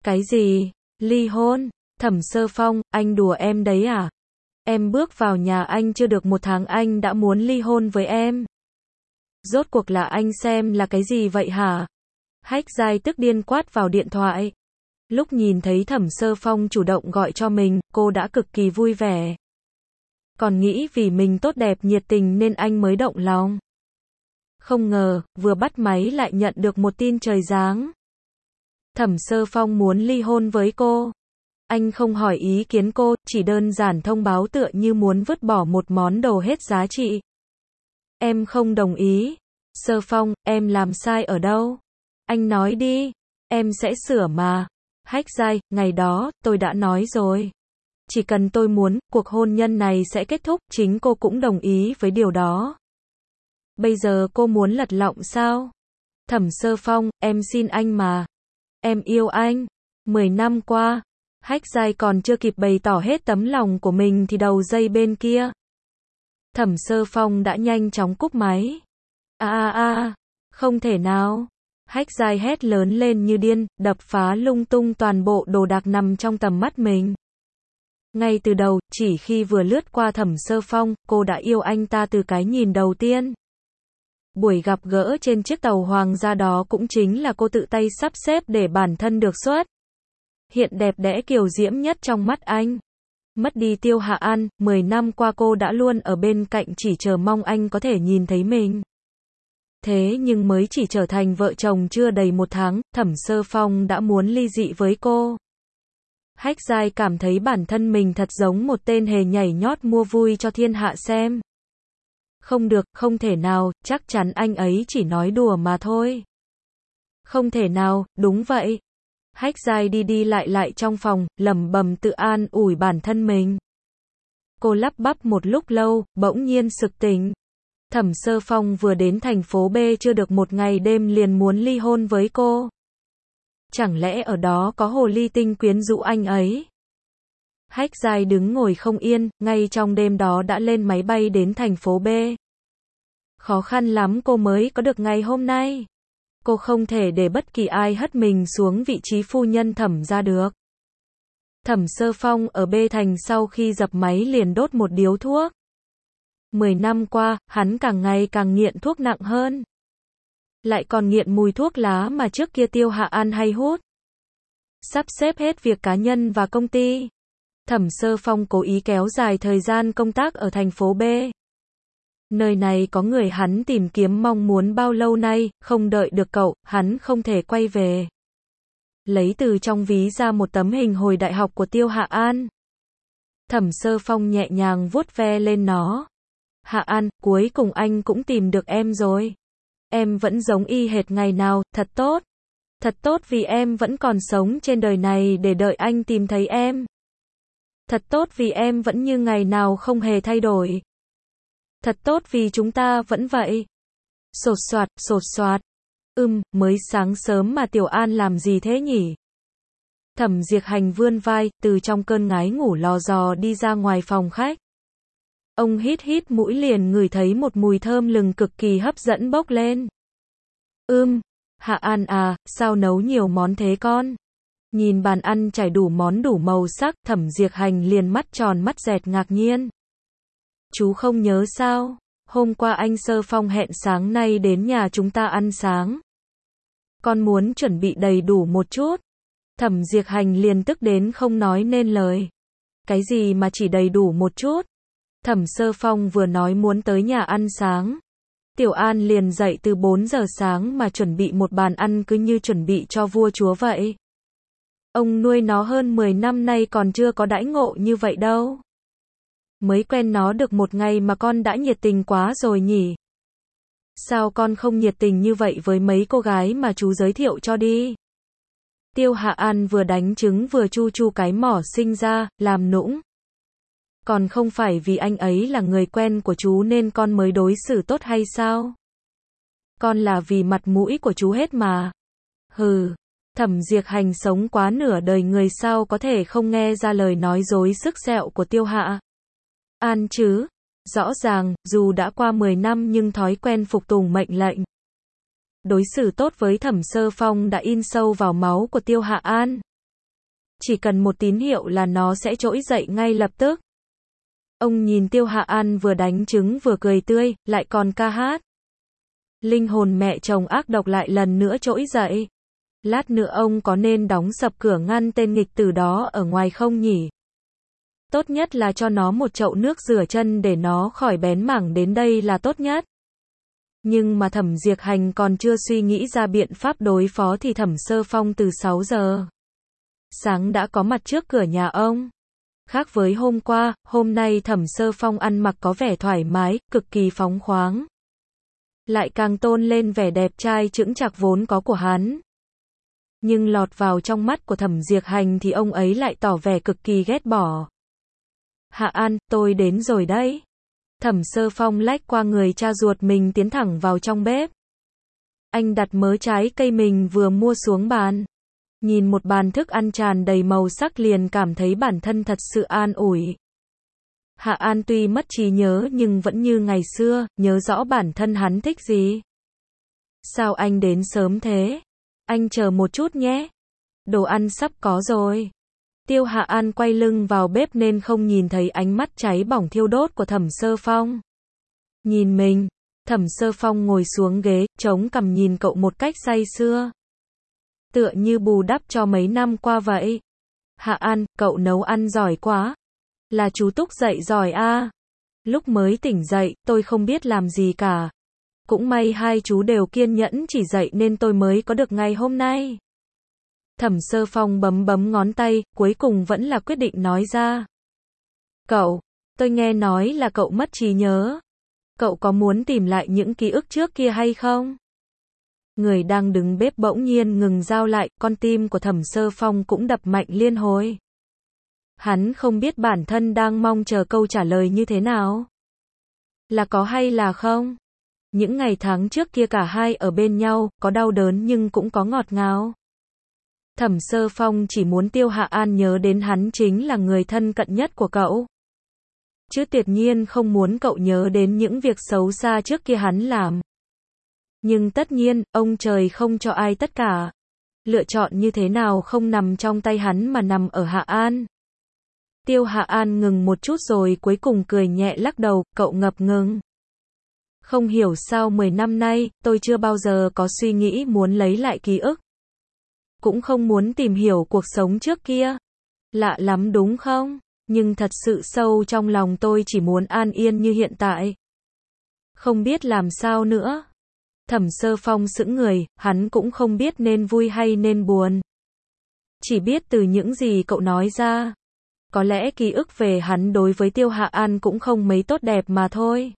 Cái gì? Ly hôn? Thẩm Sơ Phong, anh đùa em đấy à? Em bước vào nhà anh chưa được 1 tháng anh đã muốn ly hôn với em. Rốt cuộc là anh xem là cái gì vậy hả? Hách Giai tức điên quát vào điện thoại. Lúc nhìn thấy Thẩm Sơ Phong chủ động gọi cho mình, cô đã cực kỳ vui vẻ. Còn nghĩ vì mình tốt đẹp nhiệt tình nên anh mới động lòng. Không ngờ, vừa bắt máy lại nhận được một tin trời giáng. Thẩm Sơ Phong muốn ly hôn với cô. Anh không hỏi ý kiến cô, chỉ đơn giản thông báo tựa như muốn vứt bỏ một món đồ hết giá trị. Em không đồng ý. Sơ Phong, em làm sai ở đâu? Anh nói đi, em sẽ sửa mà. Hách Giai, ngày đó, tôi đã nói rồi. Chỉ cần tôi muốn, cuộc hôn nhân này sẽ kết thúc, chính cô cũng đồng ý với điều đó. Bây giờ cô muốn lật lọng sao? Thẩm Sơ Phong, em xin anh mà. Em yêu anh. 10 năm qua, Hách Giai còn chưa kịp bày tỏ hết tấm lòng của mình thì đầu dây bên kia. Thẩm Sơ Phong đã nhanh chóng cúp máy. Không thể nào. Hách Giai hét lớn lên như điên, đập phá lung tung toàn bộ đồ đạc nằm trong tầm mắt mình. Ngay từ đầu, chỉ khi vừa lướt qua Thẩm Sơ Phong, cô đã yêu anh ta từ cái nhìn đầu tiên. Buổi gặp gỡ trên chiếc tàu hoàng gia đó cũng chính là cô tự tay sắp xếp để bản thân được xuất hiện đẹp đẽ kiều diễm nhất trong mắt anh. Mất đi Tiêu Hạ An, 10 năm qua cô đã luôn ở bên cạnh chỉ chờ mong anh có thể nhìn thấy mình. Thế nhưng mới chỉ trở thành vợ chồng chưa đầy 1 tháng, Thẩm Sơ Phong đã muốn ly dị với cô. Hách Giai cảm thấy bản thân mình thật giống một tên hề nhảy nhót mua vui cho thiên hạ xem. Không được, không thể nào, chắc chắn anh ấy chỉ nói đùa mà thôi. Không thể nào, đúng vậy. Hách Giai đi đi lại trong phòng, lẩm bẩm tự an ủi bản thân mình. Cô lắp bắp một lúc lâu, bỗng nhiên sực tỉnh. Thẩm Sơ Phong vừa đến thành phố B chưa được 1 ngày đêm liền muốn ly hôn với cô. Chẳng lẽ ở đó có hồ ly tinh quyến rũ anh ấy? Hách Giai đứng ngồi không yên, ngay trong đêm đó đã lên máy bay đến thành phố B. Khó khăn lắm cô mới có được ngày hôm nay. Cô không thể để bất kỳ ai hất mình xuống vị trí phu nhân Thẩm gia được. Thẩm Sơ Phong ở B thành sau khi dập máy liền đốt một điếu thuốc. 10 năm qua, hắn càng ngày càng nghiện thuốc nặng hơn. Lại còn nghiện mùi thuốc lá mà trước kia Tiêu Hạ An hay hút. Sắp xếp hết việc cá nhân và công ty. Thẩm Sơ Phong cố ý kéo dài thời gian công tác ở thành phố B. Nơi này có người hắn tìm kiếm mong muốn bao lâu nay, không đợi được cậu, hắn không thể quay về. Lấy từ trong ví ra một tấm hình hồi đại học của Tiêu Hạ An. Thẩm Sơ Phong nhẹ nhàng vuốt ve lên nó. Hạ An, cuối cùng anh cũng tìm được em rồi. Em vẫn giống y hệt ngày nào, thật tốt. Thật tốt vì em vẫn còn sống trên đời này để đợi anh tìm thấy em. Thật tốt vì em vẫn như ngày nào không hề thay đổi. Thật tốt vì chúng ta vẫn vậy. Sột soạt. Mới sáng sớm mà Tiểu An làm gì thế nhỉ? Thẩm Diệt Hành vươn vai, từ trong cơn ngái ngủ lò dò đi ra ngoài phòng khách. Ông hít mũi liền ngửi thấy một mùi thơm lừng cực kỳ hấp dẫn bốc lên. Hạ An à, sao nấu nhiều món thế con? Nhìn bàn ăn trải đủ món đủ màu sắc, Thẩm Diệt Hành liền mắt tròn mắt dẹt ngạc nhiên. Chú không nhớ sao? Hôm qua anh Sơ Phong hẹn sáng nay đến nhà chúng ta ăn sáng. Con muốn chuẩn bị đầy đủ một chút. Thẩm Diệt Hành liền tức đến không nói nên lời. Cái gì mà chỉ đầy đủ một chút? Thẩm Sơ Phong vừa nói muốn tới nhà ăn sáng. Tiểu An liền dậy từ 4 giờ sáng mà chuẩn bị một bàn ăn cứ như chuẩn bị cho vua chúa vậy. Ông nuôi nó hơn 10 năm nay còn chưa có đãi ngộ như vậy đâu. Mới quen nó được 1 ngày mà con đã nhiệt tình quá rồi nhỉ? Sao con không nhiệt tình như vậy với mấy cô gái mà chú giới thiệu cho đi? Tiêu Hạ An vừa đánh trứng vừa chu cái mỏ sinh ra, làm nũng. Còn không phải vì anh ấy là người quen của chú nên con mới đối xử tốt hay sao? Con là vì mặt mũi của chú hết mà. Hừ, Thẩm Diệt Hành sống quá nửa đời người sao có thể không nghe ra lời nói dối sức sẹo của Tiêu Hạ An chứ? Rõ ràng, dù đã qua 10 năm nhưng thói quen phục tùng mệnh lệnh. Đối xử tốt với Thẩm Sơ Phong đã in sâu vào máu của Tiêu Hạ An. Chỉ cần một tín hiệu là nó sẽ trỗi dậy ngay lập tức. Ông nhìn Tiêu Hạ An vừa đánh trứng vừa cười tươi, lại còn ca hát. Linh hồn mẹ chồng ác độc lại lần nữa trỗi dậy. Lát nữa ông có nên đóng sập cửa ngăn tên nghịch tử đó ở ngoài không nhỉ? Tốt nhất là cho nó một chậu nước rửa chân để nó khỏi bén mảng đến đây là tốt nhất. Nhưng mà Thẩm Diệp Hành còn chưa suy nghĩ ra biện pháp đối phó thì Thẩm Sơ Phong từ 6 giờ sáng đã có mặt trước cửa nhà ông. Khác với hôm qua, hôm nay Thẩm Sơ Phong ăn mặc có vẻ thoải mái, cực kỳ phóng khoáng. Lại càng tôn lên vẻ đẹp trai chững chạc vốn có của hắn. Nhưng lọt vào trong mắt của Thẩm Diệp Hành thì ông ấy lại tỏ vẻ cực kỳ ghét bỏ. Hạ An, tôi đến rồi đấy. Thẩm Sơ Phong lách qua người cha ruột mình tiến thẳng vào trong bếp. Anh đặt mớ trái cây mình vừa mua xuống bàn. Nhìn một bàn thức ăn tràn đầy màu sắc liền cảm thấy bản thân thật sự an ủi. Hạ An tuy mất trí nhớ nhưng vẫn như ngày xưa, nhớ rõ bản thân hắn thích gì. Sao anh đến sớm thế? Anh chờ một chút nhé. Đồ ăn sắp có rồi. Tiêu Hạ An quay lưng vào bếp nên không nhìn thấy ánh mắt cháy bỏng thiêu đốt của Thẩm Sơ Phong. Nhìn mình, Thẩm Sơ Phong ngồi xuống ghế, chống cằm nhìn cậu một cách say sưa. Tựa như bù đắp cho mấy năm qua vậy. Hạ An, cậu nấu ăn giỏi quá. Là chú Túc dạy giỏi a. Lúc mới tỉnh dậy, tôi không biết làm gì cả. Cũng may hai chú đều kiên nhẫn chỉ dạy nên tôi mới có được ngày hôm nay. Thẩm Sơ Phong bấm bấm ngón tay, cuối cùng vẫn là quyết định nói ra. Cậu, tôi nghe nói là cậu mất trí nhớ. Cậu có muốn tìm lại những ký ức trước kia hay không? Người đang đứng bếp bỗng nhiên ngừng dao lại, con tim của Thẩm Sơ Phong cũng đập mạnh liên hồi. Hắn không biết bản thân đang mong chờ câu trả lời như thế nào. Là có hay là không? Những ngày tháng trước kia cả hai ở bên nhau, có đau đớn nhưng cũng có ngọt ngào. Thẩm Sơ Phong chỉ muốn Tiêu Hạ An nhớ đến hắn chính là người thân cận nhất của cậu. Chứ tuyệt nhiên không muốn cậu nhớ đến những việc xấu xa trước kia hắn làm. Nhưng tất nhiên, ông trời không cho ai tất cả. Lựa chọn như thế nào không nằm trong tay hắn mà nằm ở Hạ An. Tiêu Hạ An ngừng một chút rồi cuối cùng cười nhẹ lắc đầu, cậu ngập ngừng. Không hiểu sao 10 năm nay, tôi chưa bao giờ có suy nghĩ muốn lấy lại ký ức. Cũng không muốn tìm hiểu cuộc sống trước kia. Lạ lắm đúng không? Nhưng thật sự sâu trong lòng tôi chỉ muốn an yên như hiện tại. Không biết làm sao nữa. Thẩm Sơ Phong sững người, hắn cũng không biết nên vui hay nên buồn. Chỉ biết từ những gì cậu nói ra. Có lẽ ký ức về hắn đối với Tiêu Hạ An cũng không mấy tốt đẹp mà thôi.